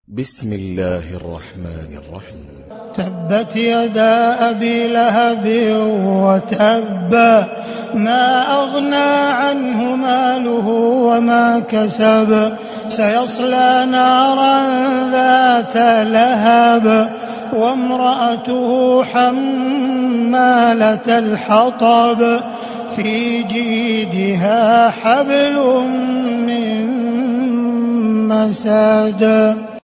بسم الله الرحمن الرحيم. تبت يدا أبي لهب وتب، ما أغنى عنه ماله وما كسب، سيصلى نارا ذات لهب وامرأته حمالة الحطب في جيدها حبل من مسد.